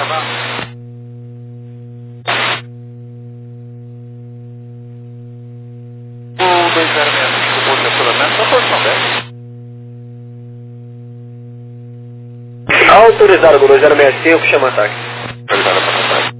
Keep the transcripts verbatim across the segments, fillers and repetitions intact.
O dois zero seis cinco, por estacionamento, na posição dez. Autorizado com dois zero seis cinco, chama ataque. Autorizado para ataque.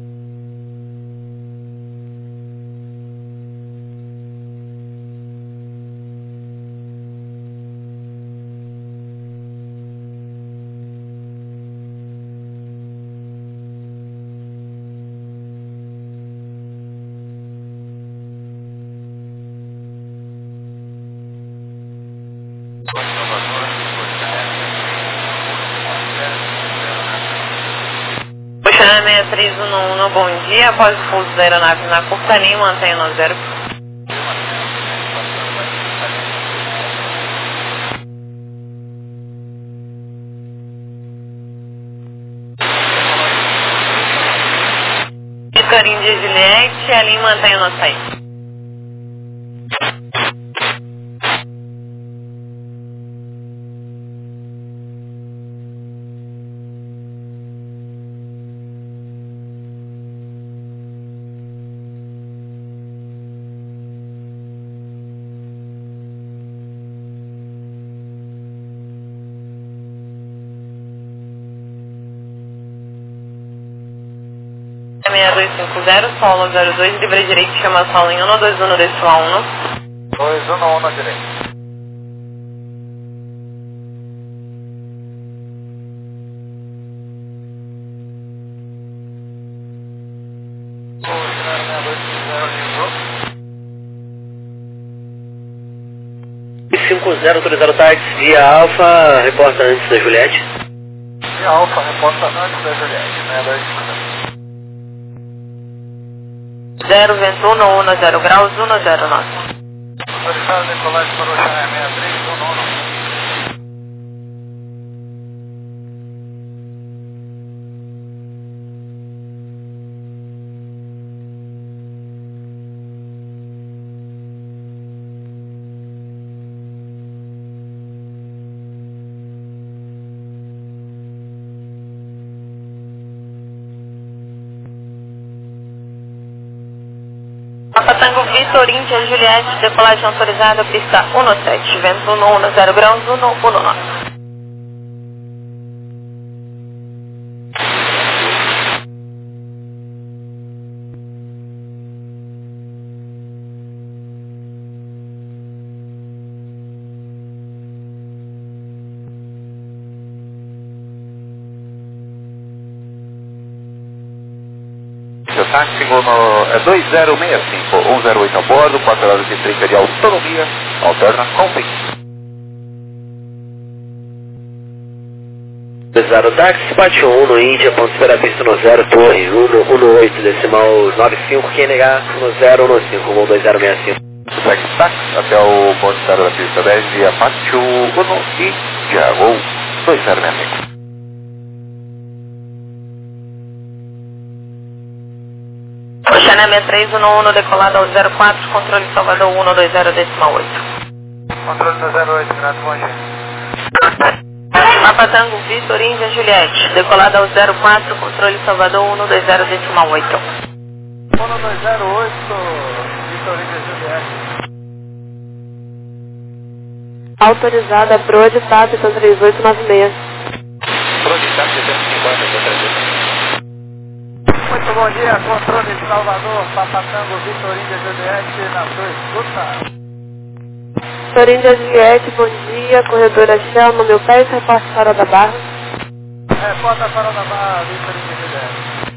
Oceana seis três um um, bom dia. Após o pouso da aeronave na curta linha, mantenha no zero. Carinho de Juliette, a linha mantenha no saída. seis dois cinco zero, solo zero dois, livre direito, chama solo em um dois um decimal um. dois um um na direita. cinco zero, autorizado táxi, via Alfa, reporta antes da Juliette. Via Alfa, reporta antes da Juliette, seis dois cinco zero. zero, vento um, um, zero graus, um, zero nove. Autorizado decolagem para o Oceana seis três um um. Papa Tango Vitor, Índia, Juliette, decolagem autorizada, pista um sete, vento um, um, zero graus, um, um nove. Seu táxi no é dois zero seis cinco, um zero oito a bordo, quatro horas e trinta de autonomia, alterna comping. Autorizado táxi, bate um no Índia, ponto espera pista no zero, torre, um um oito, decimal nove cinco, Q N H, no zero um cinco, voo dois zero seis cinco. Segue táxi até o ponto zero da pista dez, via Pátio um e Diago dois zero seis cinco. Oceana seis três um um, decolada ao zero quatro, controle Salvador um dois zero decimal oito. Controle do zero oito, grato, bom dia. Papa Tango Vitor, Índia, Juliette, decolada ao zero quatro, controle Salvador um dois zero decimal oito. um dois zero oito, Vitor, Índia, Juliette. Autorizada, Prode, Tato, três oito nove seis. Prode, Tato, duzentos e cinquenta, muito bom dia, controle de Salvador, Papa Tango, Vitor, Índia, Juliette, na sua escuta. Vitor, Índia, Juliette, bom dia, corredora Shell, no meu pé, reparte Farol da Barra. Reporta Farol da Barra, Vitor, Índia, Juliette.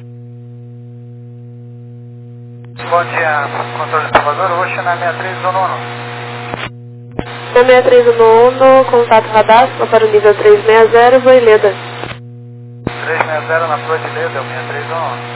Bom dia, controle de Salvador, Oceana seis três um um. seis três um um, contato radar, para o nível trezentos e sessenta, Voileda. trezentos e sessenta na Florileda, seis três um um.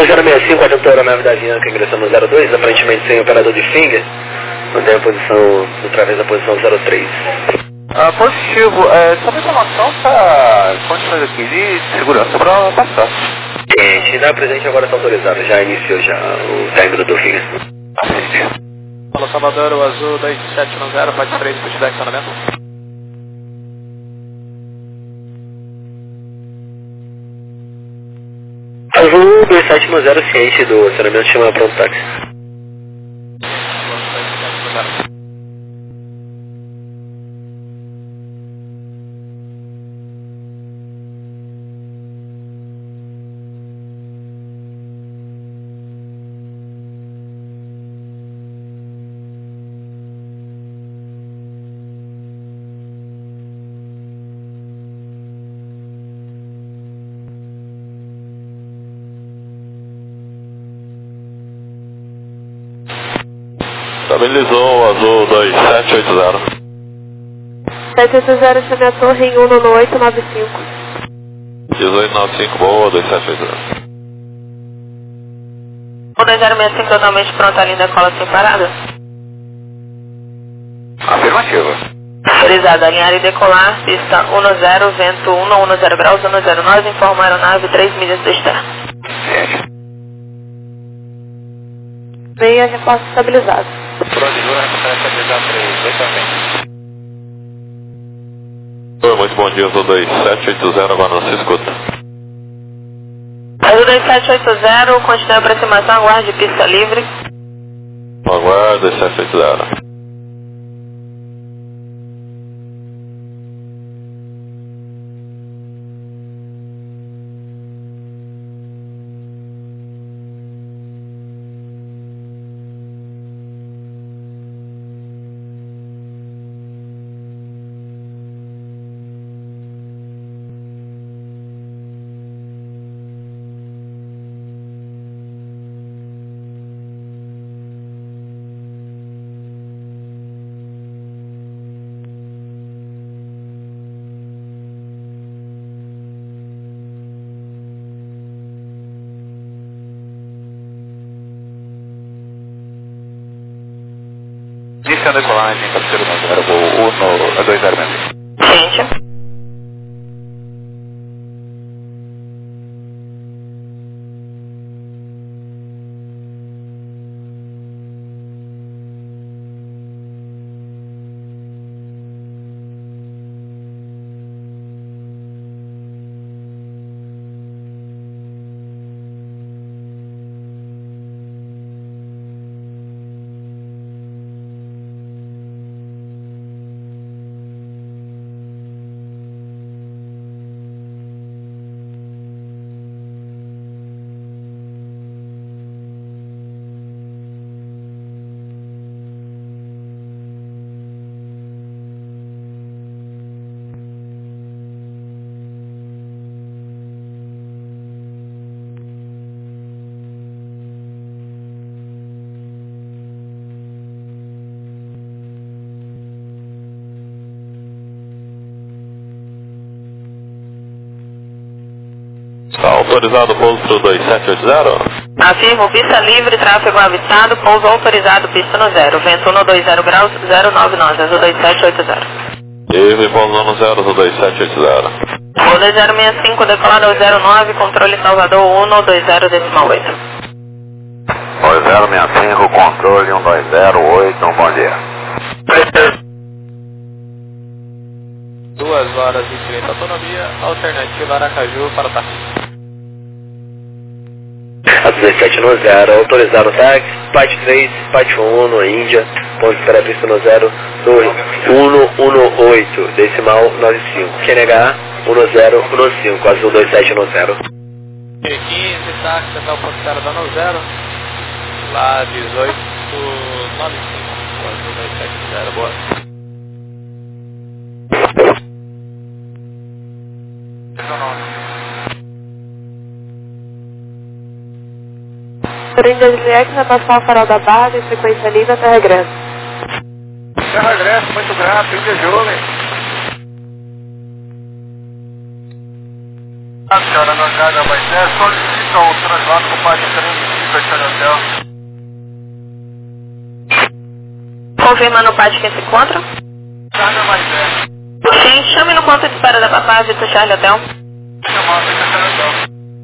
um zero seis cinco, atento a aeronave da Avianca, ingressando no zero dois, aparentemente sem operador de finger, mantém a posição, através da posição zero três. Ah, positivo, é, só uma informação para condições aqui de segurança para passar. Gente, ainda presente agora está autorizado, já iniciou já o término do finger. Fala Salvador, o azul dois sete um zero, pode três, push deck, acionamento. Azul dois sete um zero, ciente do acionamento, chama pronto táxi. Estabilizou o azul dois sete oito zero. sete oito zero, chame a torre em um nove oito nove cinco. dezoito nove cinco, boa, dois sete oito zero. um dois zero seis cinco totalmente pronto, a linha decola sem parada. Afirmativa. Autorizada, alinhar e decolar, pista um zero, vento um zero graus, um zero nove, informa a aeronave três milhas do externo. Ciente. Meia, reforço estabilizado. Procedura, recupera estabilizado três, dois também. Oi, muito bom dia, azul dois sete oito zero, agora não se escuta. Azul dois sete oito zero, continue a aproximação, aguarde pista livre. Aguarda, dois sete oito zero. Iniciando a decolagem, parceiro no zero, voo um dois zero seis. Gente. Está autorizado o pouso para o dois sete oito zero? Afirmo, pista livre, tráfego avistado, pouso autorizado, pista no zero. Vento um dois zero graus, zero nove nove, azul dois sete oito zero. Livre, pouso no zero, azul dois sete oito zero. um dois zero seis cinco, decolado ao zero nove, controle Salvador um dois zero decimal oito. dois zero seis cinco, controle um dois zero oito, um bom dia. duas horas e trinta, autonomia, alternativa Aracaju para o táxi. A dezessete no zero, autorizado o táxi, parte três, parte um no Índia, ponto de espera pista no zero, um um oito, decimal nove cinco, Q N H um zero um cinco, azul dois sete no zero. quinze, táxi até o ponto de espera da no zero, lá dezoito nove cinco, azul dois sete zero, boa. Índia Juliette vai passar o farol da Barra em frequência livre até regresso. Até regresso, muito grato, Índia Jovem. A senhora não carga mais é, solicita Então, o translado com o Pátio três, cinco, Charlie Hotel. Confirmando o Pátio que se encontra? Charlie mais zero. Sim, chame no ponto de espera da Papá, Vitor Charlie Hotel. Chamado Vitor Charlie Hotel.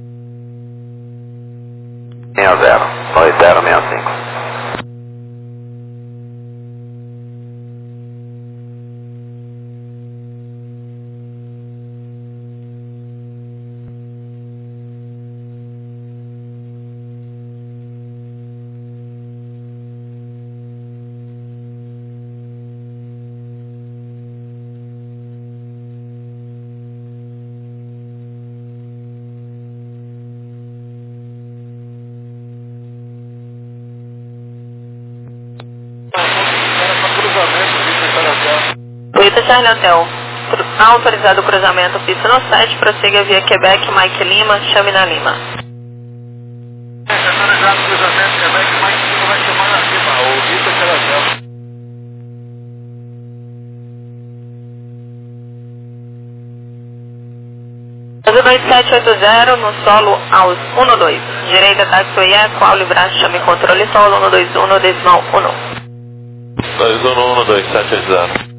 seis zero, dois zero seis cinco. Vitor Charlie Hotel. Autorizado o cruzamento, pista no sete, prossiga via Quebec, Mike Lima, chame na Lima. Autorizado o cruzamento, Quebec, Mike Lima vai chamar na Lima, o Vitor Charlie Hotel. Azul dois sete oito zero, no solo aos um dois. Direita, táxi Oié, qual livrar, chame controle solo um dois um, decimal um. dois um um dois sete oito zero.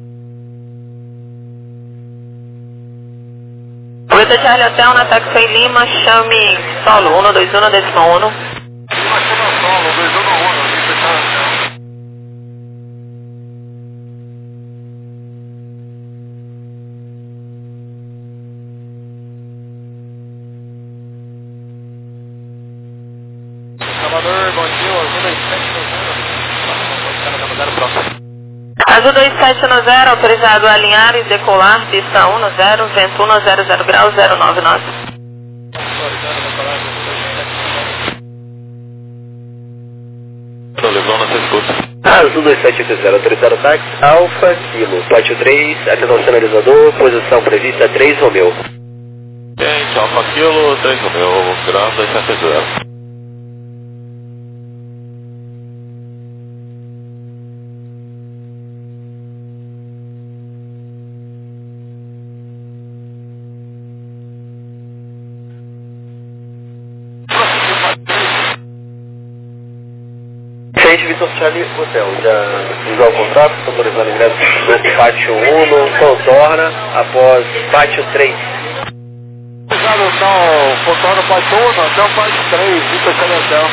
Vitor Charlie Hotel na táxi Lima, chame solo um dois um, decimal um. Lima chama solo, dois um um, Vitor Charlie Hotel. Salvador, bom dia, Azul dois sete oito zero. Próximo. Azul dois sete um zero, autorizado a alinhar e decolar, pista um zero, vento um zero zero graus zero nove nove. Autorizando a decolagem do Tô levando essa escuta. Azul dois sete oito zero, autorizado táxi, Alfa, Kilo, Pátio três, atenção sinalizador, posição prevista três Romeu. Gente, Alfa Kilo, três Romeu, grau dois sete oito zero. Vitor Charlie Hotel, já usou o contrato, autorizado ingresso do Pátio um, contorna após Pátio três. Autorizado então, contorna o Pátio um, até o Pátio três, Vitor Charlie Hotel.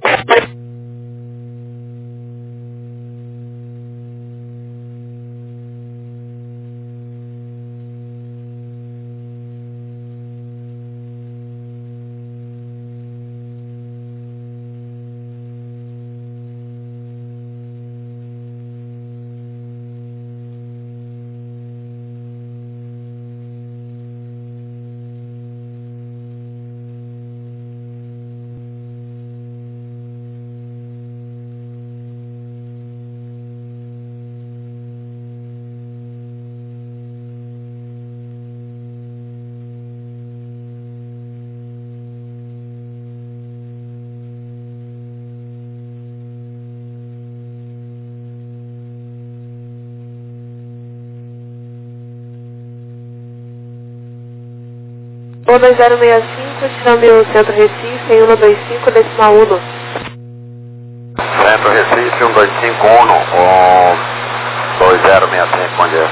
um dois zero seis cinco, chame o Centro Recife em um dois cinco, decimal um. Centro Recife um dois cinco um, com dois zero seis cinco, bom dia.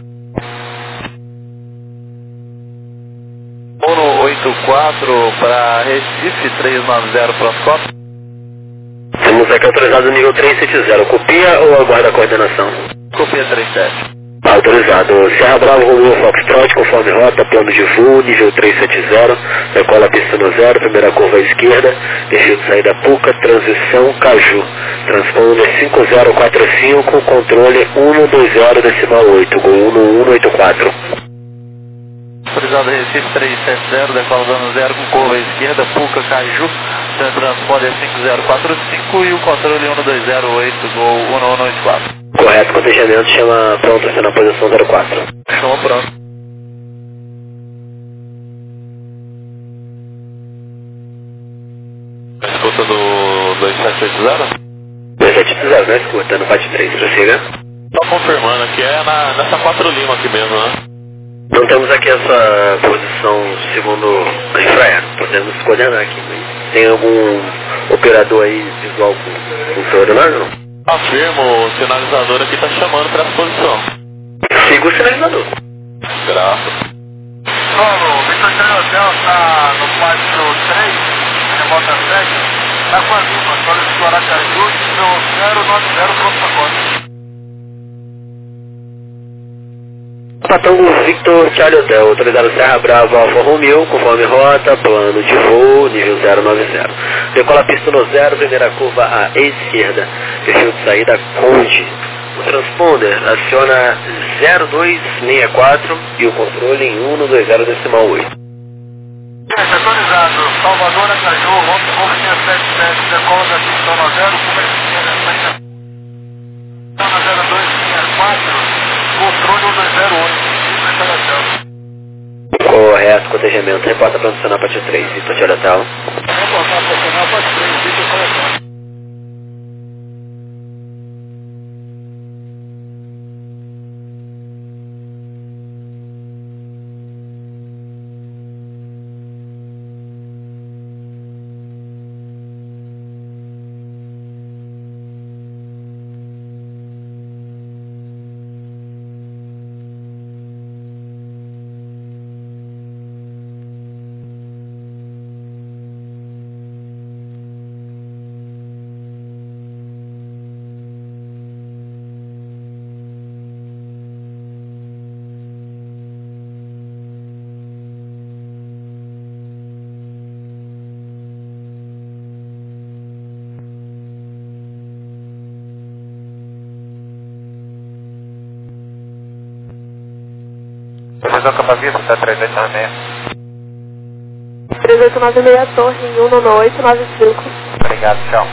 um oito quatro para Recife, três nove zero para Oscar. Temos aqui autorizado nível três sete zero, copia ou aguarda a coordenação? Copia três sete. Autorizado. Serra Bravo, Romeo Foxtrot, conforme rota, plano de voo, nível três sete zero, decola pista no zero, primeira curva à esquerda, descida de saída Puca, transição Caju, transponder cinco zero quatro cinco, controle um dois zero, decimal oito, Gol um um oito quatro. Autorizado Recife três sete zero, decola dano zero com curva à esquerda, Puca, Caju, transponder cinco zero quatro cinco e o controle um dois zero oito, Gol um um oito quatro. Correto, cotejamento, chama pronto, está na posição zero quatro. Chama pronto. Escuta do dois sete oito zero? dois sete oito zero, não escuta, no Pátio três, prossiga. Só confirmando aqui, é na, nessa quatro Lima aqui mesmo, né? Não temos aqui essa posição segundo a Infraero, podemos coordenar aqui, mas tem algum operador aí visual com, com o seu horário, não? Afirmo, o sinalizador aqui está chamando para essa posição. Siga o sinalizador. Graças. Solo, Victor Charlie Hotel está no quatro três, remota sete, está com a Lima, Solo de Aracaju, nível zero nove zero, pronto para conta. Patango Victor Charlie Hotel, autorizado Serra Brava Alfa Romeo, conforme rota, plano de voo, nível zero nove zero. Decola a pista no zero, primeira curva à esquerda, perfil de saída Conde. O transponder aciona zero dois seis quatro e o controle em cento e vinte decimal oito. Autorizado, Salvador Aracaju, Romeo seis sete sete, decola da pista no zero, curva esquerda, saída zero dois seis quatro, controle cento e vinte oito. Correto, cotejamento. Reporta para adicionar para três, Victor Charlie Hotel. Reportar para adicionar para três, Victor Charlie Hotel. Professor Capavista, está três oito nove seis. três oito nove seis, torre em um nove oito nove cinco. Obrigado, tchau.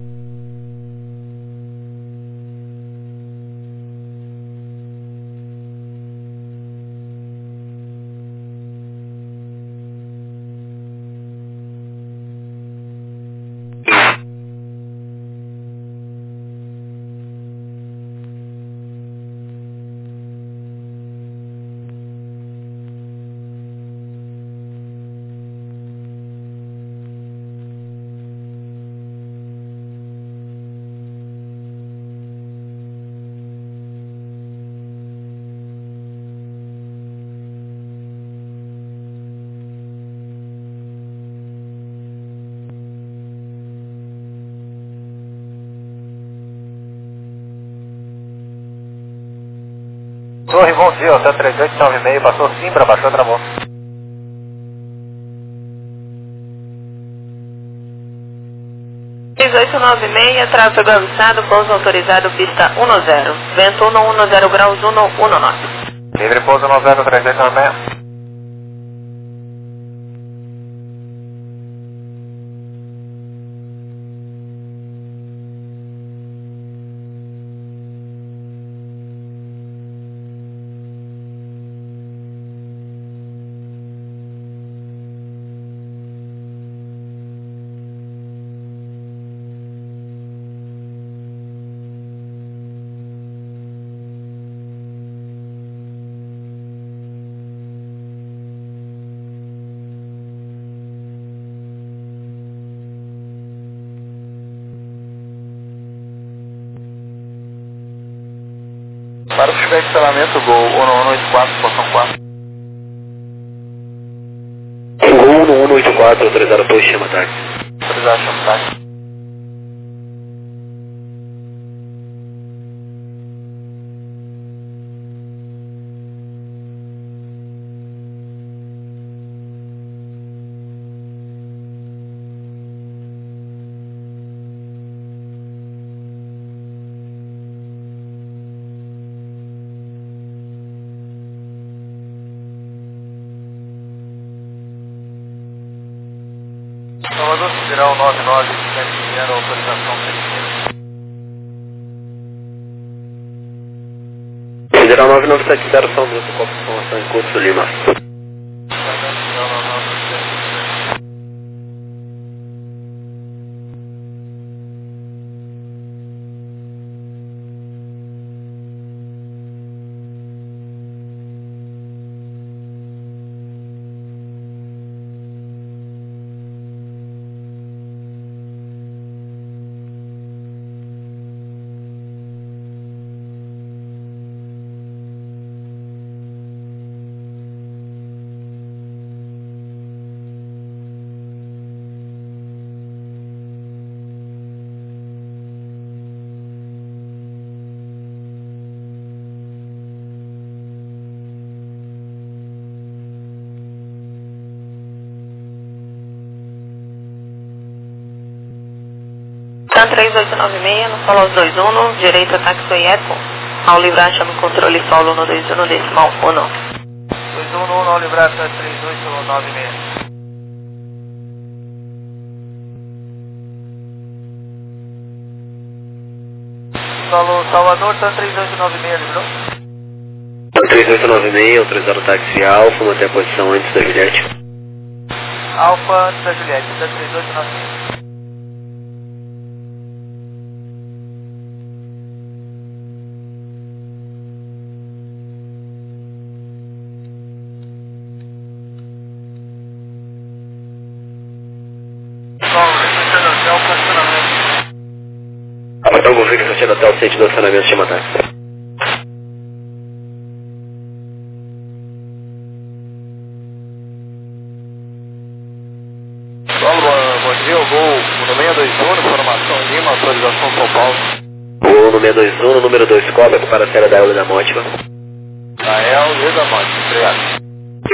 Torre, bom dia, hotel três oito nove seis, passou Simbra, baixou, travou. três oito nove seis, tráfego avançado, pouso autorizado, pista dez. Vento um dez graus, um nove. Livre pouso no zero três oito nove seis. Para o feedback de selamento, Gol um um oito quatro, posição quatro. Gol um um oito quatro, autorizado por chama táxi. Autorizado, chama táxi. Salvador Federal nove nove sete zero, autorização perfeita. Federal nove nove sete zero, São Luís, com informação em curso, Lima. três oito nove seis, no solo aos dois um, direita táxi Eco, ao livrar chame controle solo um dois um, decimal um. dois um um, ao livrar três oito nove seis. Solo Salvador, tá três oito nove seis, livrou? três oito nove seis, autorizado o táxi Alfa, manter a posição antes da Juliette. Alfa antes da Juliette, tá três oito nove seis. Apertar o Golf Victor até o centro do acionamento, chama táxi. Bom dia, o gol no seis dois um, formação Lima, autorização São Paulo. Gol no seis dois um, número dois, cobra para a série da Eula da Mótima. Da Eula da Mótima, obrigado.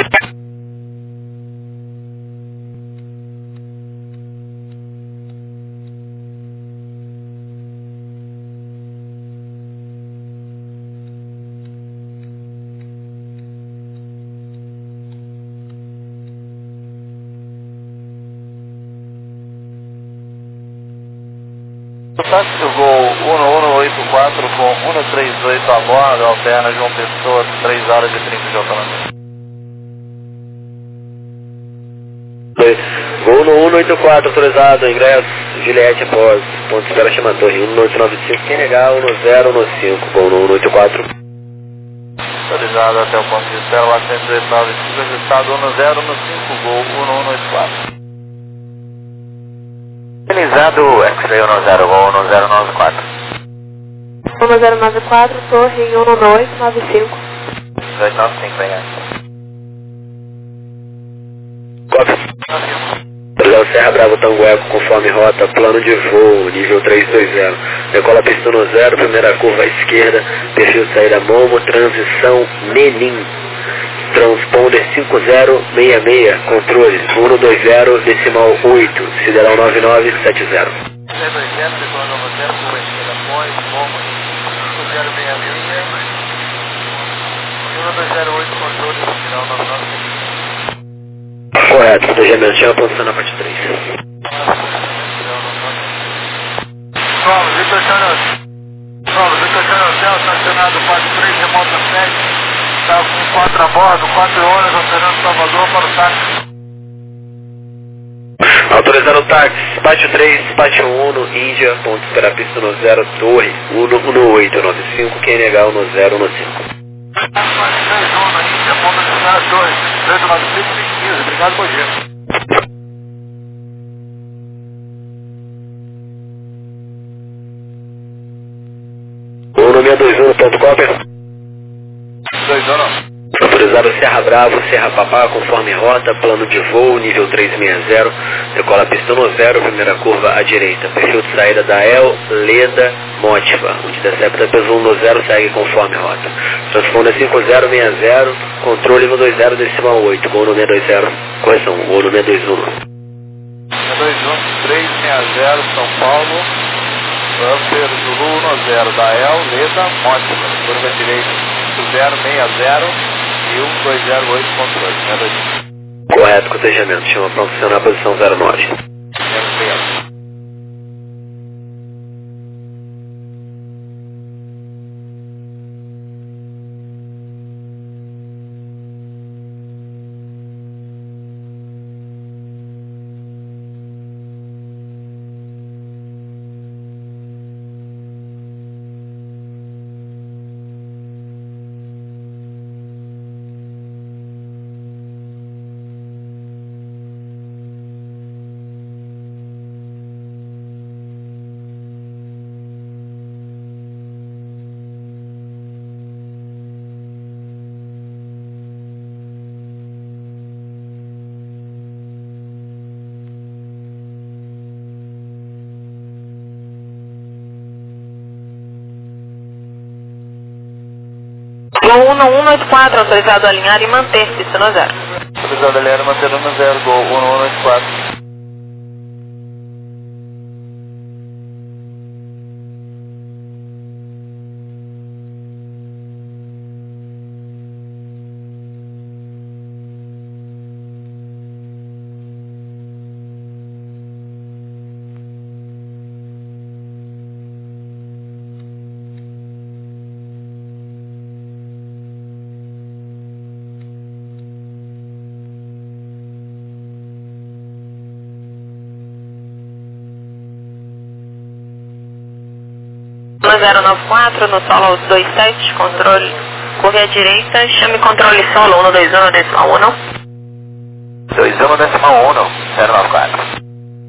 Táxi do Gol um um oito quatro com um três oito a bordo, alterna João Pessoa, três horas e trinta de autonomia. Gol no um oito quatro, autorizado, ingresso, Juliette após, ponto de espera chama torre, um oito nove cinco, quem negar, um zero um cinco, gol no um oito quatro. Autorizado até o ponto de espera, lá cento e nove cinco, registrado um zero um cinco, Gol um um oito quatro. Organizado, X-Ray um zero, Gol um zero nove quatro. um zero nove quatro, torre um dois nove cinco. dois nove cinco, venha. Léo Serra Bravo Tango Eco, conforme rota, plano de voo, nível três dois zero. Decola pista no zero, primeira curva à esquerda, perfil de saída Momo, transição Menin. Transponder cinco zero seis seis, controle um dois zero, decimal oito, sideral nove nove sete zero. três dois zero, decola nove zero, curva à esquerda após, Momo, cinco zero seis seis, um dois zero oito, controle, sideral nove nove sete zero. Correto, protegimento, chama posição na parte três. Solo, Vitor Channel. Solo, Vitor Channel Céu, estacionado, parte três, remota sete. Está com quatro a bordo, quatro horas, operando Salvador para o táxi. Autorizando o táxi, Pátio três, Pátio um, Índia, ponto de espera pista no zero, torre, um um oito nove cinco, quem negar um zero um cinco. Pátio três, um, Índia, ponto de espera torre, três nove cinco, quinze, obrigado, bom dia. um seis dois um, ponto cópia. dois um. Autorizado Serra Bravo, Serra Papá, conforme rota, plano de voo, nível três seis zero, decola pista no zero, primeira curva à direita, perfil de saída da El, Leda, Mótiva, onde decepta peso um zero, segue conforme rota. Transponder cinco zero seis zero, controle um dois zero, decimal oito, gol no seis dois zero, correção, gol no seis dois um. seis dois um, três seis zero, São Paulo, Upper Zulu um zero, da El, Leda, Mótiva, curva direita, cinco zero seis zero e um dois zero oito, controle, seis dois um. Correto, cotejamento, chama para funcionar a posição zero nove. Obrigado. Gol um um oito quatro, autorizado a alinhar e manter pista no zero. Autorizado a alinhar e manter no zero, Gol um um oito quatro. zero nove quatro, no solo aos dois sete, controle, correia direita, chame controle solo, um dois um, decimal um. dois um, decimal um, zero nove quatro.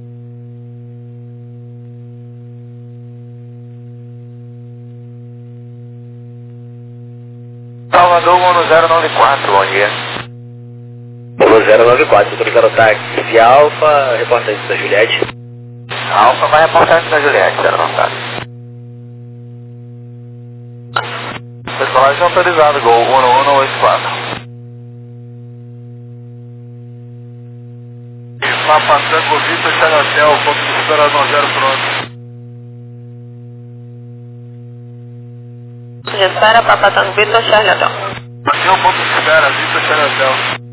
Salvador um zero nove quatro, bom dia. um zero nove quatro, autorizado o táxi Alfa, reportante da Juliette. Alfa vai reportante da Juliette, zero nove quatro. Decolagem autorizada, Gol um um oito quatro. Mapa Tango Vitor Chagatel, ponto de superação zero pronto. De espera, Papa Tango Vitor Chagatel. Aqui é o ponto de espera, Vitor Chagatel.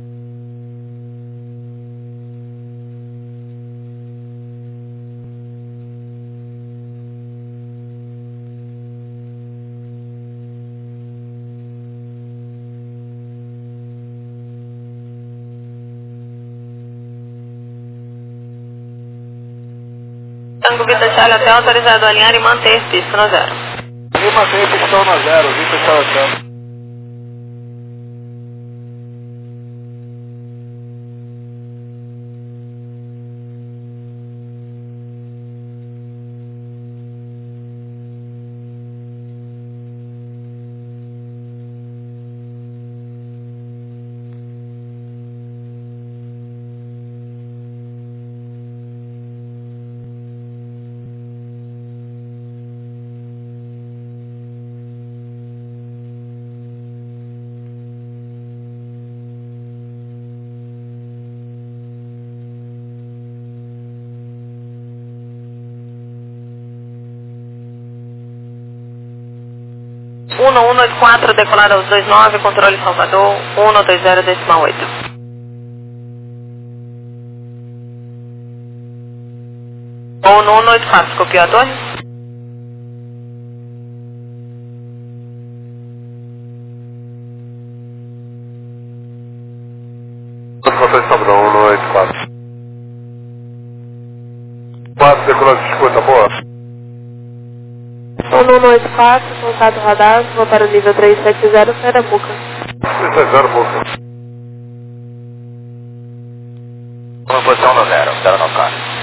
Tango Vitor Chagatel, autorizado a alinhar e manter pista no zero. E manter pistão no zero, Vitor Chagatel. um um oito quatro, decolado aos dois nove, controle Salvador, um dois zero, decimal oito. um um oito quatro, copiou a torre? Controle Salvador, um um oito quatro. quatro, decolagem cinquenta, boa. um um oito quatro, contato radar, vou para o nível três sete zero, Pernambuco. três sete zero, boa. Uma posição no zero, zero nove quatro.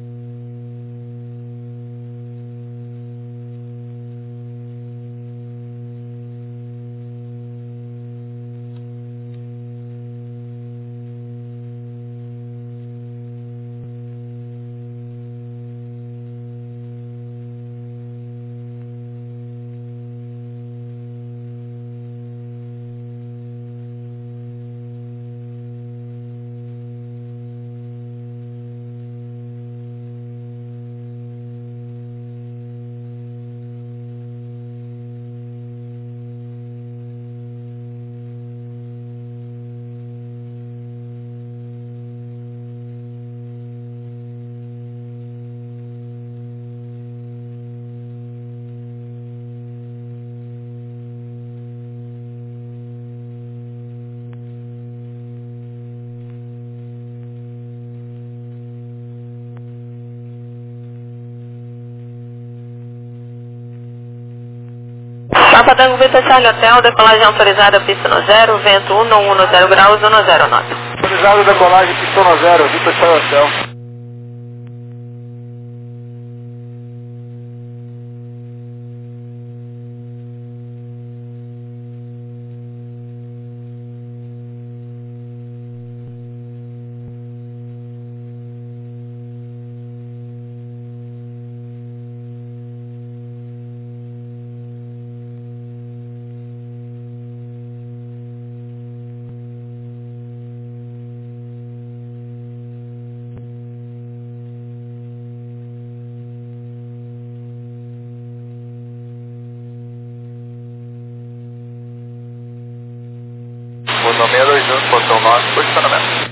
Papa Tango Vitor Charlie Hotel, decolagem autorizada, pista no zero, vento um um zero graus, um zero nota. Autorizado decolagem, pista no zero, Vitor Charlie Hotel. Portão seis dois um, portão nove, posicionamento.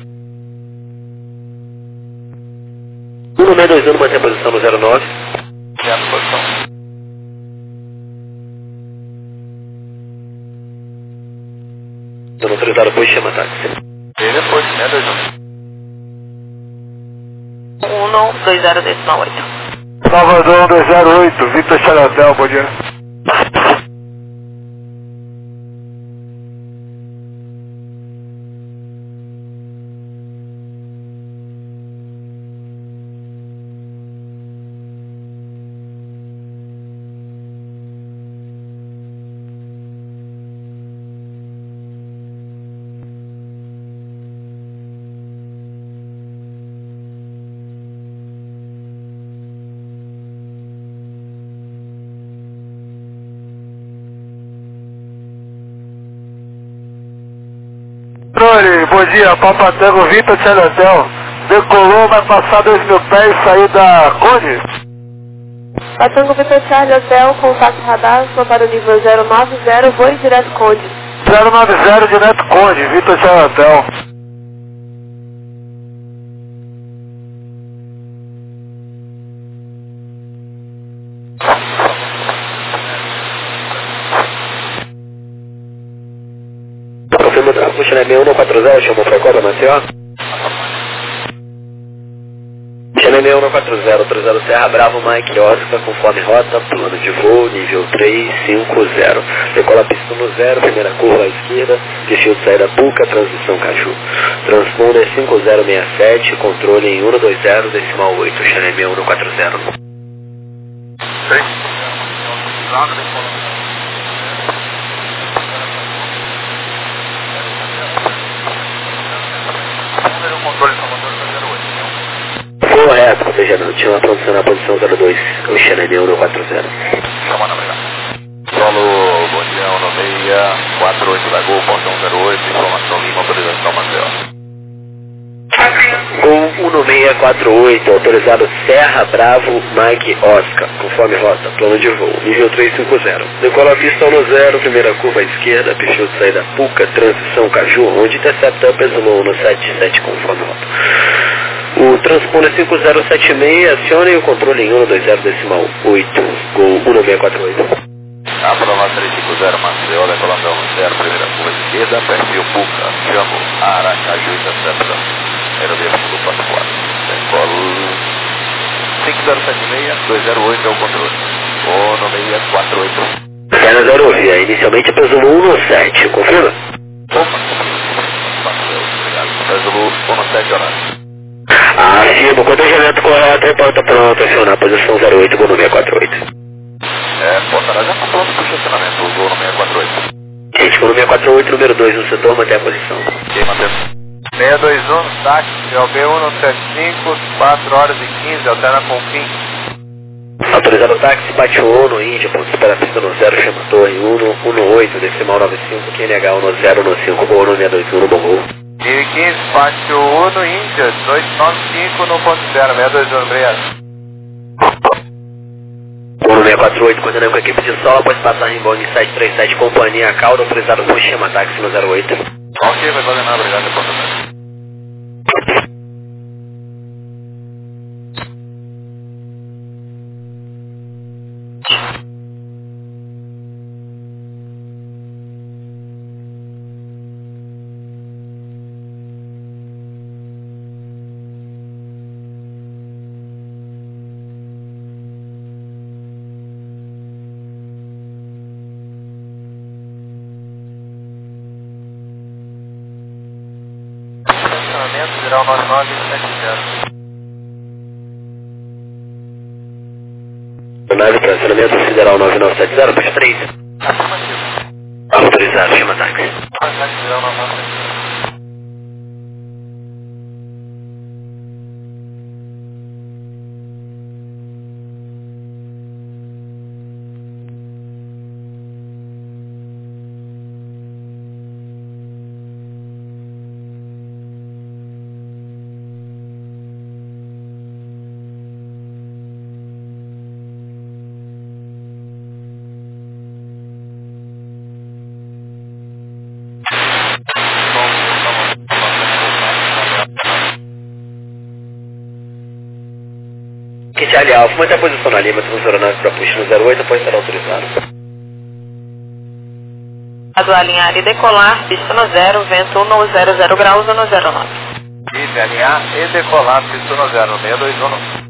um seis dois um, mantém a posição no zero nove. Zero, posição. Não autorizado, pois chama táxi. E depois, seis dois um. um dois zero, decimal oito. Salvador um dois zero oito, Vitor Charatel, bom dia. Cone, bom dia, Papa Tango Vitor Charlie Hotel. Decolou, vai passar dois mil pés e sair da Cone. Patango Vitor Charlie Hotel, contato radar, sou para o nível zero nove zero, voo em direto Conde. zero nove zero, direto Conde, Vitor Charlie Hotel. Confirma o tráfego, China seis um um quatro zero, chamou para a Copa, Maceió. China seis um um quatro zero, autorizado Serra Bravo, Mike Oscar, conforme rota, plano de voo, nível três cinco zero. Decola pista no zero, primeira curva à esquerda, perfil de saída Puca, transmissão Caju. Transponder cinco zero seis sete, controle em cento e vinte, decimal oito, China seis um um quatro zero. Correto, protegendo. Tinha uma produção na posição zero dois, o China seis um um quatro zero. Chamando, obrigado. Solo, bom dia, um seis quatro oito da Gol, portão zero oito, informação Lima, autorização Maceió. Gol um seis quatro oito, autorizado Serra Bravo, Mike Oscar, conforme rota, plano de voo, nível três cinco zero. Decola a pista no zero, primeira curva à esquerda, perfil de saída Puca, transição Caju, onde intercepta peso no sete sete, conforme rota. O transponder cinco zero sete seis, acione o controle em cento e vinte, decimal oito, Gol um seis quatro oito. Aprova três cinco zero, Maceió, decolação zero, primeira curva esquerda, perfil Puca, chamo Aracaju, intercepta, aerodrome do quatro quatro. Decolo cinco zero sete seis, dois zero oito é o controle, um seis quatro oito. Serra zero via, inicialmente peso no sete, confirma? Opa, obrigado, peso no sete horário. Afirmo, contingimento correto, reporta pronto, acionar posição zero oito, Gol seis quatro oito. É, portará já está pronto para o estacionamento, o Gol seis quatro oito. Gente, Gol seis quatro oito, número dois no setor, mantém a posição. Ok, mantendo. seis dois um, táxi, L B um sete cinco, quatro horas e quinze, alterna com fim. Autorizado o táxi, bate um no Índia, ponto de espera pista no zero, chama torre um um oito, decimal nove cinco, Q N H um zero um cinco, Gol um seis dois um no bom voo. mil e quinze, Pátio um, Índia, dois nove cinco no ponto zero, seis dois um, obrigado. um seis quatro oito, coordenando com a equipe de solo, após passar em Boeing sete três sete, companhia Cauda, autorizado por chama táxi no zero oito. Ok, vai fazer nada, obrigado, departamento. Geral nove nove sete zero. Nave para acionamento Sideral nove nove sete zero, peixe três. Afirmativo. Autorizado, chama táxi. Táxi Geral nove nove sete zero. Charlie Alfa, mantém a posição na Lima, funcionando para push no zero oito, após estar autorizado. A alinhar e decolar, pista no zero, vento um zero zero graus no zero nove. Isso, alinhar e decolar, pista no zero, seis dois um.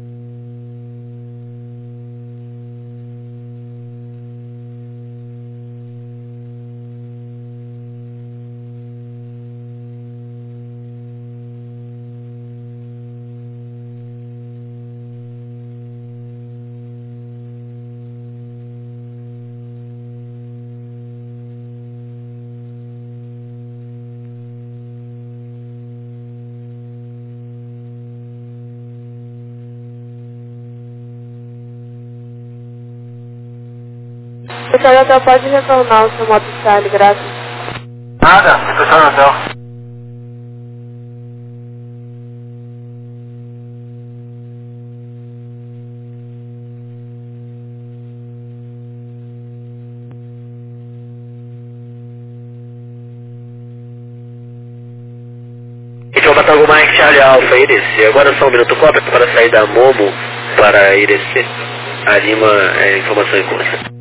O Toyota pode retornar o seu moto Charlie, graças. Nada, Vitor Charlie Hotel. Tango Mike Charlie Alpha, I D C. Agora só um minuto, cópia para sair da Momo para I D C. A Lima é informação em curso.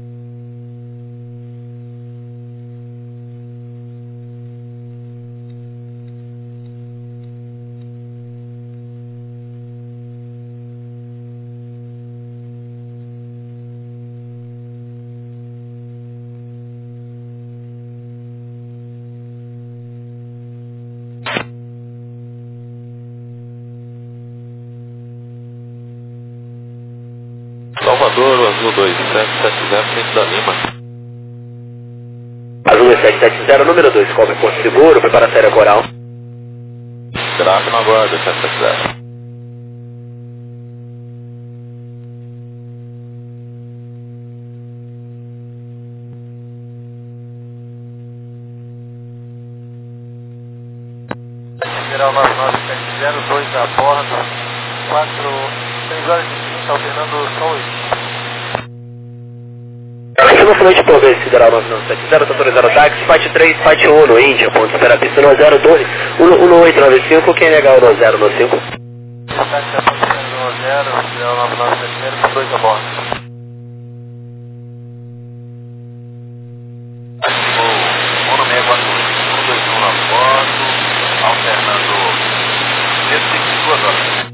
Salvador, Azul dois sete sete zero, frente da Lima. Azul dois sete sete zero, número dois, cobre Porto Seguro, prepara a série Coral. Tráfego na guarda, sete sete zero. Geral nove nove sete zero, dois a bordo, quatro, três horas e trinta, alternando sol e... Ela fluente por vez, Sideral nove nove sete zero, está autorizado o táxi, Fat três, Fat um no Índia, ponto espera pista no zero dois, um oito nove cinco, quem negar o no zero no cinco? Táxi aproximando no zero, Geral nove nove sete zero, com dois a bordo. um no seis quatro oito, um dois um na foto, alternando duas horas.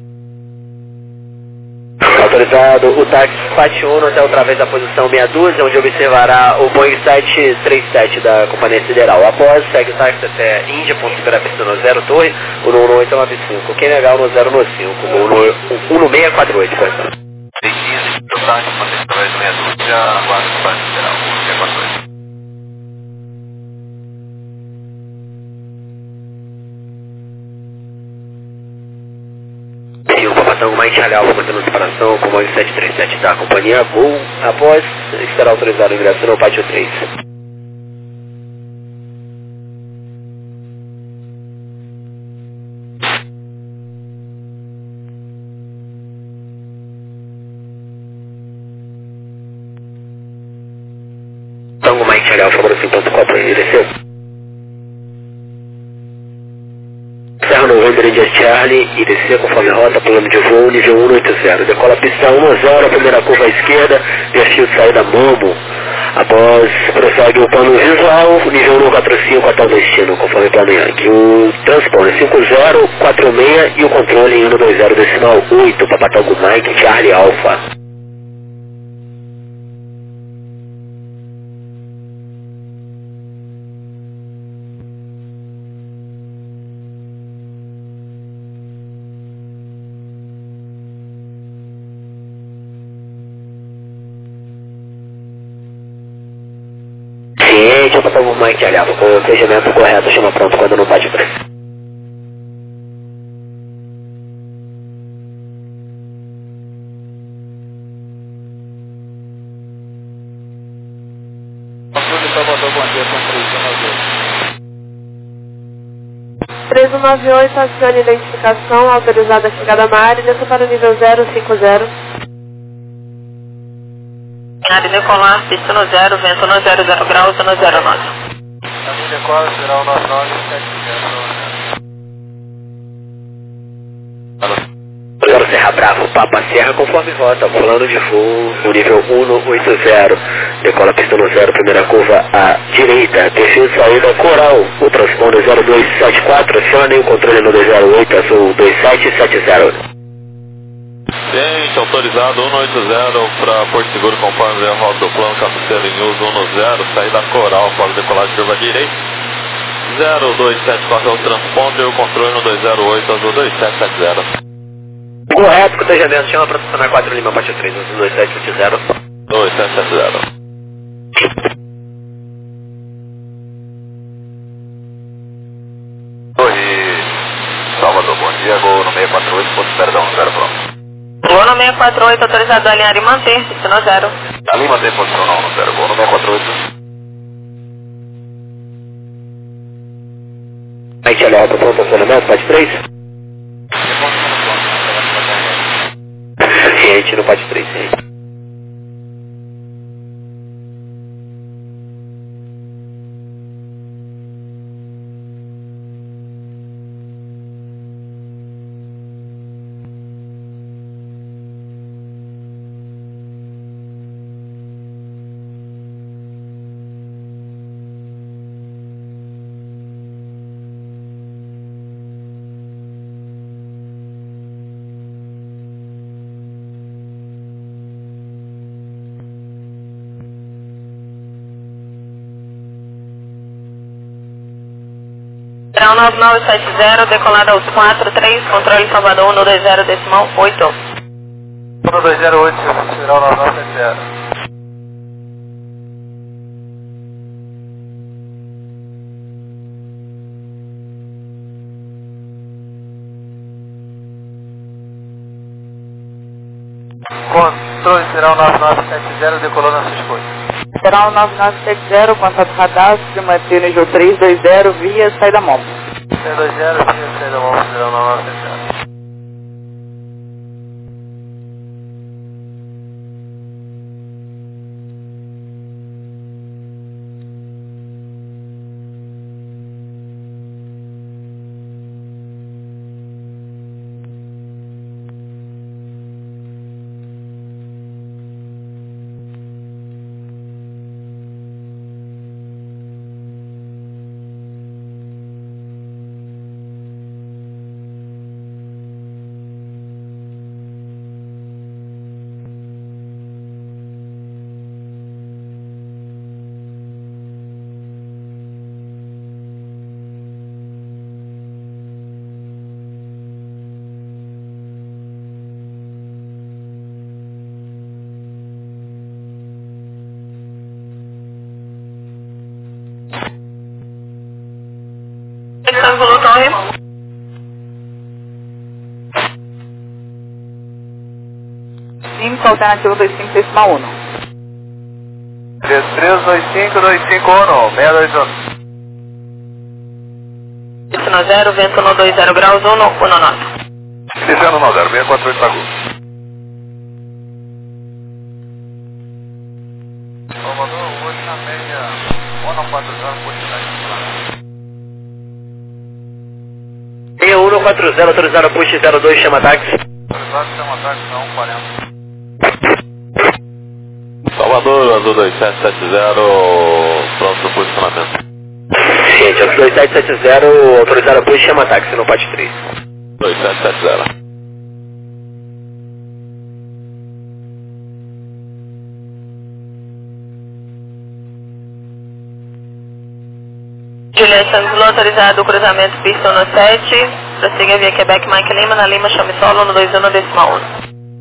Autorizado o táxi Fat um até outra vez a posição meia dúzia, onde observará o Boeing sete três sete da Companhia Sideral. Após, segue o táxi até Índia, ponto espera pista no zero Torre, o no oito nove cinco. Quem negar o no zero no cinco, o no seis quatro oito, correção. Tem quinze, o táxi mantém através do meia dúzia, aguarda o Companhia Sideral, seis quatro oito. E o Papatango mais Alfa mantendo separação com o Boeing sete três sete da Companhia Gol. Após, estará autorizado o ingresso no pátio três. Tango Mike Alfa, número cinquenta, Copa, ele desceu. Serra Novembro, India Charlie, I D C conforme a rota, plano de voo, nível um oito zero. Decola pista um zero, primeira curva à esquerda, perfil de saída Momo. Após, prossegue o plano visual, nível um quatro cinco até o destino, conforme plano Yankee. O transponder cinco zero quatro seis e o controle em um dois zero decimal oito, Papatango Mike Charlie Alpha. Ciente, eu passava o Mike Alhava com o fechamento correto, chama pronto quando não bate preço. Controle Salvador, bom dia, com três um nove oito. três um nove oito, acione identificação, autorizada a chegada na área, desça para o nível zero cinco zero. Área decolar, pista no zero, vento no zero zero graus, no zero nove. Caminho decola, geral nove nove sete zero. Zero Serra Bravo, Papa Serra, conforme rota, plano de voo, o nível um oito zero. Decola pista no zero, primeira curva à direita, perfil de saída Coral, o transponder zero dois sete quatro, acione o controle no dois zero oito, azul dois sete sete zero. Gente, autorizado um oito zero para Porto Seguro, conforme a rota do plano cabeceira em uso um zero, saída Coral, após decolar de curva direita. zero dois sete quatro é o transponder, o controle no dois zero oito, azul dois sete sete zero. Correto, cotejamento, chama para estacionar quatro Lima, parte três, azul dois sete sete zero. dois sete sete zero. Oi, Salvador, bom dia, gol no seis quatro oito, ponto perdão, zero pronto. Gol no seis quatro oito, autorizado a alinhar e manter, pista no zero. Ali mantém posição não no zero, gol no seis quatro oito. Mike Alhava, pronto, acionamento, parte três. Ciente no parte três, ciente. Sinal nove nove sete zero, decolada aos quatro três, controle Salvador um dois zero, decimal oito. um dois zero oito, sinal nove nove sete zero. Controle sinal nove nove sete zero, decolou na sua escolha. Sinal nove nove sete zero, contato radar, se manter nível três dois zero, via saída móvel. três dois zero, via saída móvel, sinal nove nove sete zero. Zulu Torre. cinco, alternativa dois cinco, decimal um. três três dois cinco dois cinco um, seis dois um. Destino zero, vento um dois zero graus, um, um nota. Iniciando no zero, seis quatro oito Sagu. Salvador, hoje na média, um quatro zero, quantidade de seis um quatro zero, autorizado push zero dois, chama táxi. autorizado, chama táxi, um quarenta. Salvador, Azul dois sete sete zero, pronto para posicionamento. Gente, Azul dois sete sete zero, autorizado push, chama táxi no P A T três. dois sete sete zero. Juliette Angulo, autorizado o cruzamento pista um sete, prossiga via Quebec, Mike Lima, na Lima, chame solo um dois um, decimal um.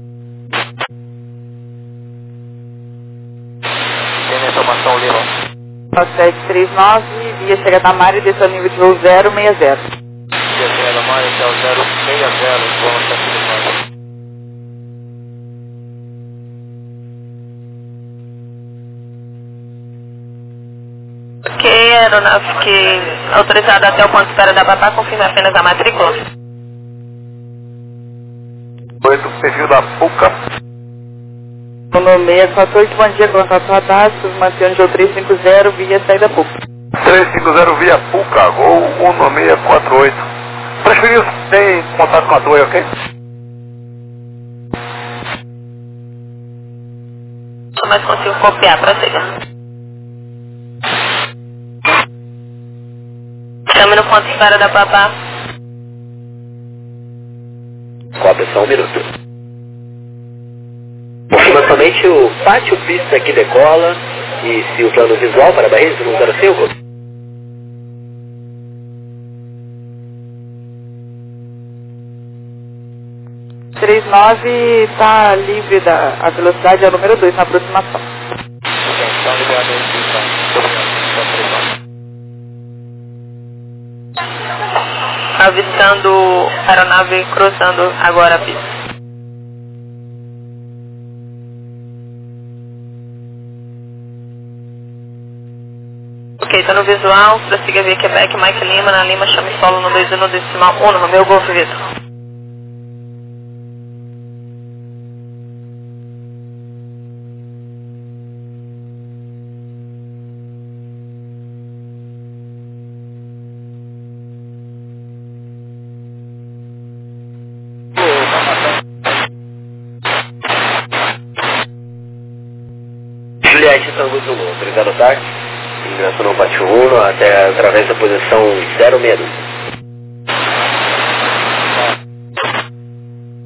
Tem informação, Lima. sete três nove, via Chega da Mari, desceu nível de voo zero seis zero. Via Chega da Mari, até o zero seis zero, vamos sete três nove. Ok, aeronave que autorizada até o ponto de espera da Papá, confirme apenas a matrícula. oito, perfil da Puca. No seis quatro oito, bom dia, contato radar, mantendo nível três cinco zero, via saída Puca. três cinco zero via Puca, gol um seis quatro oito. Transferiu, tem contato com a torre, ok? Mas consigo copiar, prossiga. Chame no ponto de espera da Papá. Cobra só um minuto. Confirma somente o pátio pista que decola e se o plano visual para Bahia um zero cinco. três nove está livre da a velocidade, é o número dois na aproximação. Então, liberado aí, então. Obrigado. Avistando a aeronave cruzando agora a pista. Ok, tá no visual, prossiga via Quebec, Mike Lima, na Lima, chame solo no dois um, decimal um, no meu Golf Vitor. Juliette Tango Zulu, autorizado táxi, ingresso no Pátio um até através da posição zero seis dois.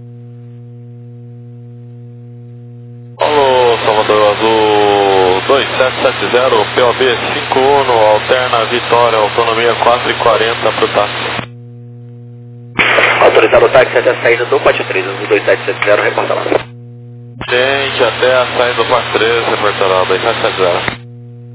Alô, Salvador Azul dois sete sete zero, P O B cinco um, alterna Vitória, autonomia quatro e quarenta para o táxi. Autorizado o táxi até a saída do Pátio três, um dois sete sete zero, reporta lá. Gente, até a saída do Pátio três, reporta lá, dois sete sete zero.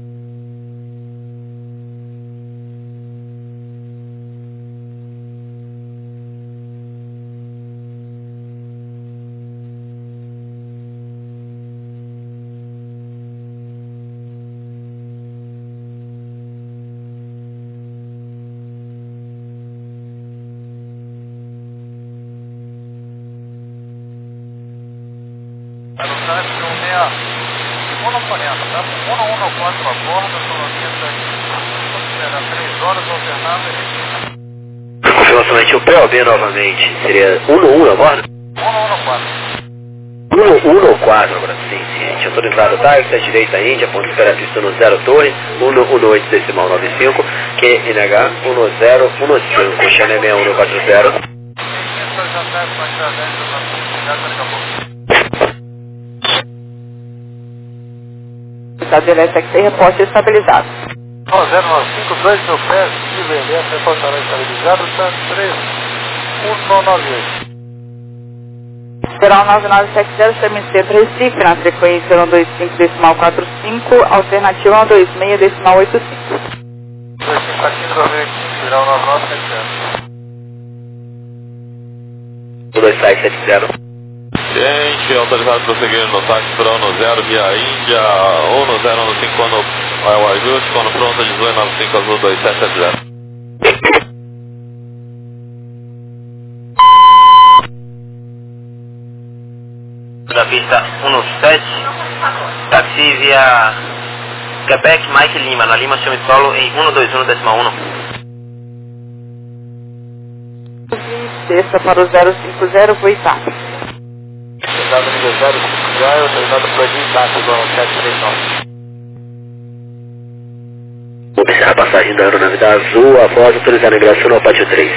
Confirmação, o P O B novamente, seria um um a bordo? um um quatro agora, sim, sim. Autorizado o táxi, à direita Índia, ponto espera pista no zero Torre, um um oito decimal nove cinco, Q N H um zero um cinco, Channel seis um quatro zero. Estado elétrico e reporte estabilizado. zero nove cinco dois, meu pé, I V L S, reportará estabilizado, tá três um nove oito. Será o nove nove sete zero, Semicentro Recife, na frequência um dois cinco decimal quatro cinco, alternativa um dois seis decimal oito cinco. dois cinco quatro cinco, dois mil e quinze, será o nove nove sete zero. um dois sete sete zero. Gente, autorizado prosseguir no táxi para um zero via Índia, um zero um cinco no é o ajuste, quando pronto, dezoito nove cinco azul dois sete sete zero. Da pista um sete, táxi via Quebec, Mike Lima, na Lima Chame Solo em um dois um decimal um. Desça para o zero cinco zero, Boitá. Autorizado nível zero cinco zero, autorizado proibir táxi do sete três nove. Observar a passagem da aeronave da Azul, após autorizar a migração ao Pátio três.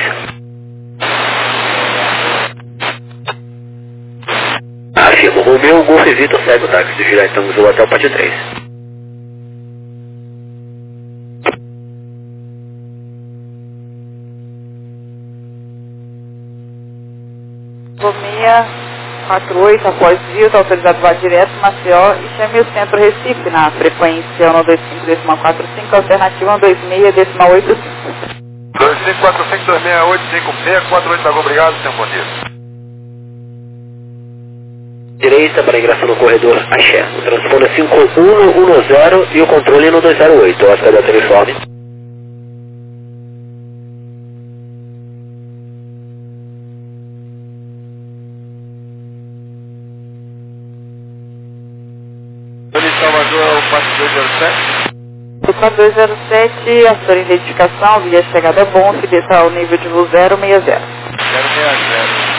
Afirmo, o meu Golf Vitor segue o táxi do Giretão Azul até o Pátio três. seis quatro oito, após Vilta, autorizado vá direto, Maceió e chame o Centro Recife, na frequência um dois cinco decimal quatro cinco, alternativa um dois seis decimal oito cinco. dois cinco quatro cinco dois seis oito cinco seis quatro oito, obrigado, senhor bom dia. Direita para ingressão no corredor Axé. O transponder é cinco um um zero e o controle no dois zero oito. Oscar da Teleforme. Salvador, o quatro dois zero sete. O quatro dois zero sete, a sua identificação, via chegada bom, se desça ao nível de voo zero seis zero. zero seis zero.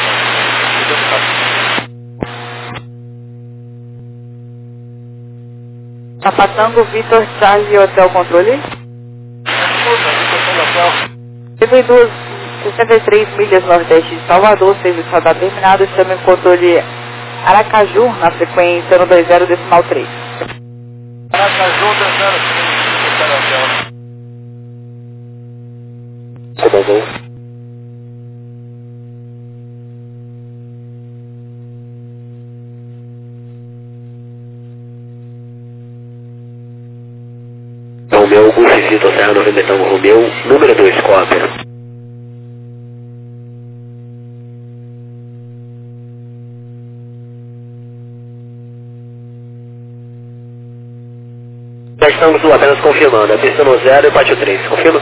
Tapatango, Vitor, Charlie, Hotel Controle. sessenta e duas, sessenta e três milhas nordeste de Salvador, serviço radar terminado, chame o controle Aracaju, na frequência um dois zero decimal três. Aracaju, dois zero três. Comandou. Romeu, Golf Vitor, Serra noventa, Tango Romeu, número dois, cópia. Já estamos no apenas confirmando, a pista no zero e o pátio três, confirma?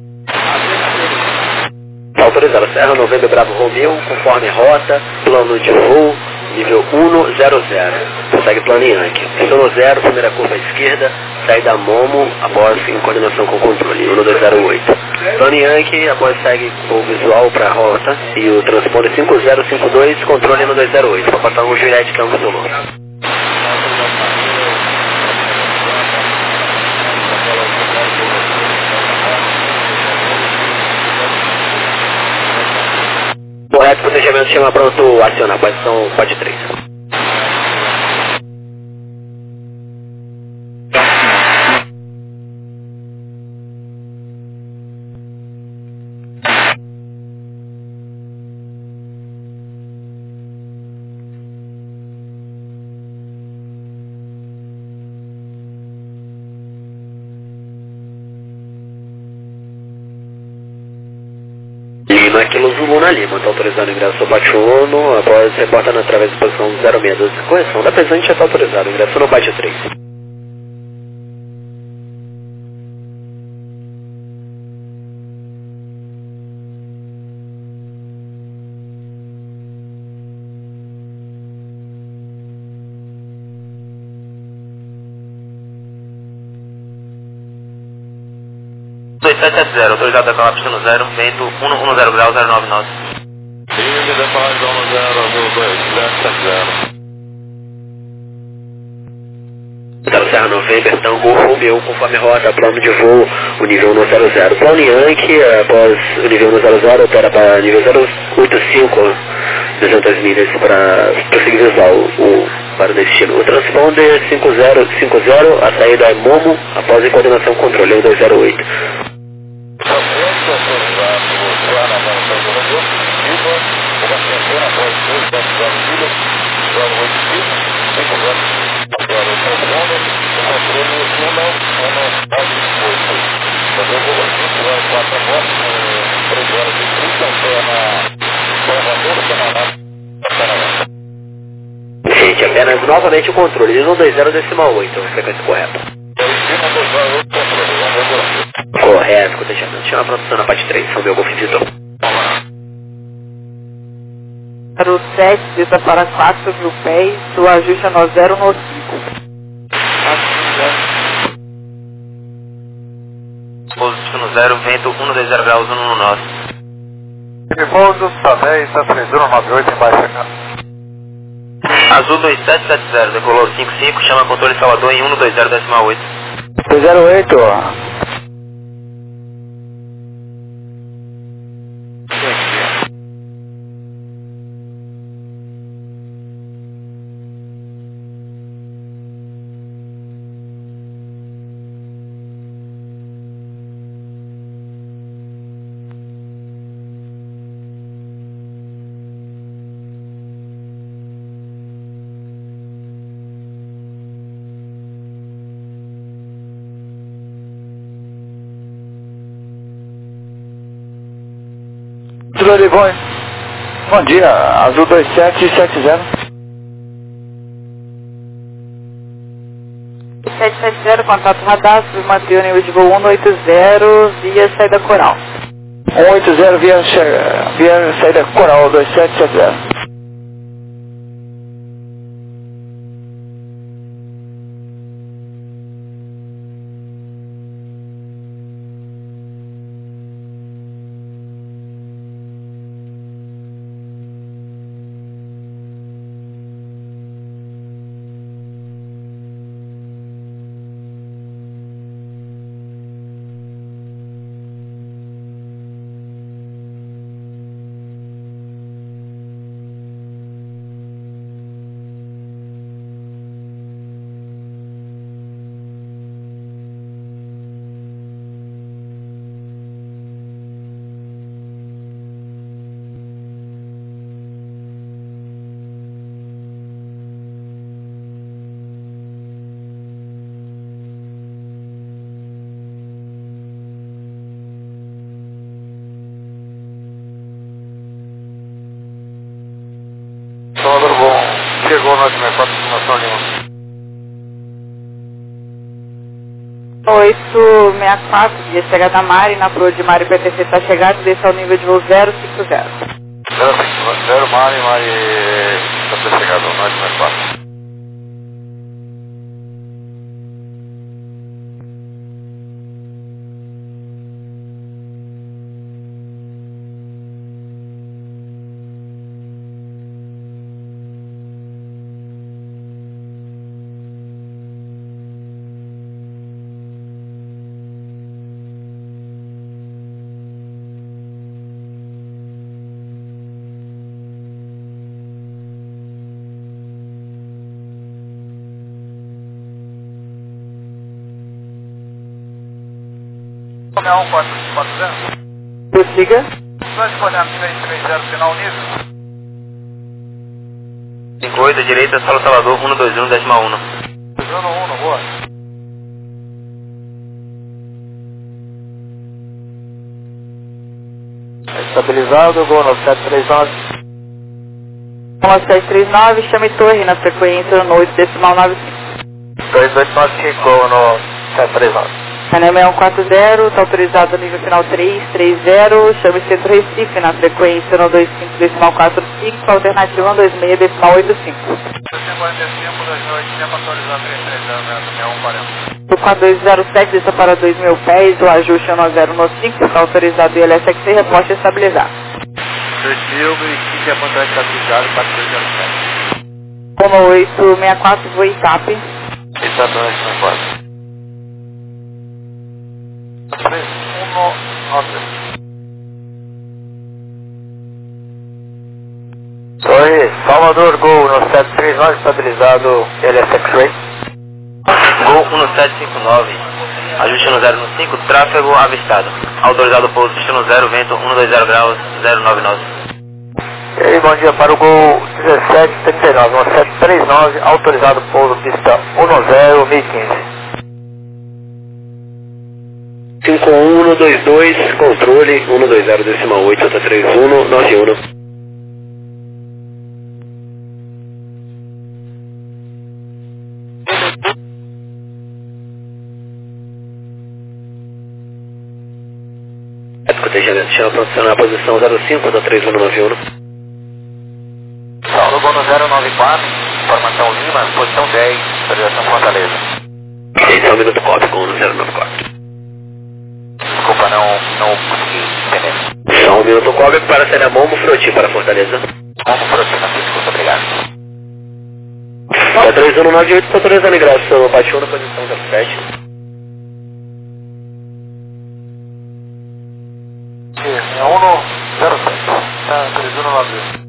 Autorizado, Serra noventa, Bravo Romeu, conforme rota, plano de voo, nível um zero zero. Segue plano Yankee. Pista no zero, primeira curva à esquerda, saída Momo, após em coordenação com o controle, um dois zero oito. Plano Yankee, após segue o visual para a rota, e o transponder cinco zero cinco dois, controle um dois zero oito, para passar um Juliette Campos do Lô. Correto, protegimento, chama pronto, acionar, posição quatro três. Zulu na Lima, está autorizado o ingresso ao Bate um, após reportando através da posição zero seis doze. Correção da pesante já está autorizado, ingresso no Bate três. dois sete sete zero, autorizado a decolar pista no zero, vento um um zero grau zero nove nove. Liga decolagem um zero, azul dois sete sete zero. zero Serra November, Tango Romeo, conforme rota, plano de voo, o nível um zero zero. Plano Yankee, após o nível um zero zero, opera para nível zero oito cinco, duzentas milhas para prosseguir visual o, para o destino. O transponder cinco zero cinco zero, a saída é Momo, após a coordenação controle um dois zero oito. Gente, apenas novamente o controle, um dois zero decimal oito, frequência correta. Correto, cotejamento. Chama a produção na parte três, São Belgo Visitor. zero sete, desça para quatro mil pés, o ajuste é no zero no cinco. Pouso no zero, vento um dois zero graus um um nove. Pouso, Sané, está três um nove oito, embaixo. Azul dois sete sete zero, decolou cinco cinco, chama controle Salvador em um dois zero decimal oito. dois zero oito. Tudo bom? Bom dia, Azul dois sete sete zero. sete sete zero, contato radar, manter o nível de voo um oito zero, via saída coral. um oito zero via, via saída coral dois sete sete zero. Salvador bom, chegou no oito quatro, estimação Lima. oito seis quatro, via chegada da Mari, na proa de Mari P T C está chegado, desça ao nível de voo zero cinco zero. zero Mari, Mari está chegado, no oito quatro. um quatro quatro zero. Prossiga. Nós escolhemos três três zero, final nível. cinco oito, direita, solo Salvador, um dois um decimal um. dois um um, boa. estabilizado, Gol nove sete três nove. nove sete três nove, chame torre na frequência no oito decimal nove cinco. dois dois nove cinco, Gol no sete três nove. Canal seis um quatro zero, está autorizado nível final três três zero, chame Centro Recife na frequência no dois cinco decimal quatro cinco, alternativa um dois seis decimal oito cinco. quarenta e cinco, dois mil e oitocentos, atualizado três três zero, seis um quarenta. O quatro dois zero sete desça para dois mil pés, o ajuste é nove zero nove cinco, está autorizado I L S X C, reposta estabilizado. dois mil e quinze, apontar estabilizado, quatro dois zero sete. um oito seis quatro, voo ITAP. Exatamente, não pode. três um nove. Torre, Salvador, Gol no sete três nove, estabilizado L S X-Ray. Gol um sete cinco nove, ajuste no zero no cinco, tráfego avistado. Autorizado pouso pista no zero, vento um dois zero graus, zero nove nove. E aí, bom dia para o Gol dezessete trinta e nove, um sete três nove, autorizado pouso pista um zero, mil e quinze. cinco um um dois dois, controle um dois zero decimal oito, J três um nove um. Cotejamento chama para funcionar a posição zero cinco, J três um nove um. Saulo Gol no zero nove quatro, informação Lima, posição dez, direção Fortaleza. Ok, só um minuto, copy, Gol no zero nove quatro. Desculpa, não, não consegui entender. Só um minuto, copy para Sena Mombo, Froti para Fortaleza. Vamos por aqui, na desculpa, obrigado. J três um nove oito, está autorizando migração, Paixão na posição zero sete. É um zero sete. Tá, três um nove.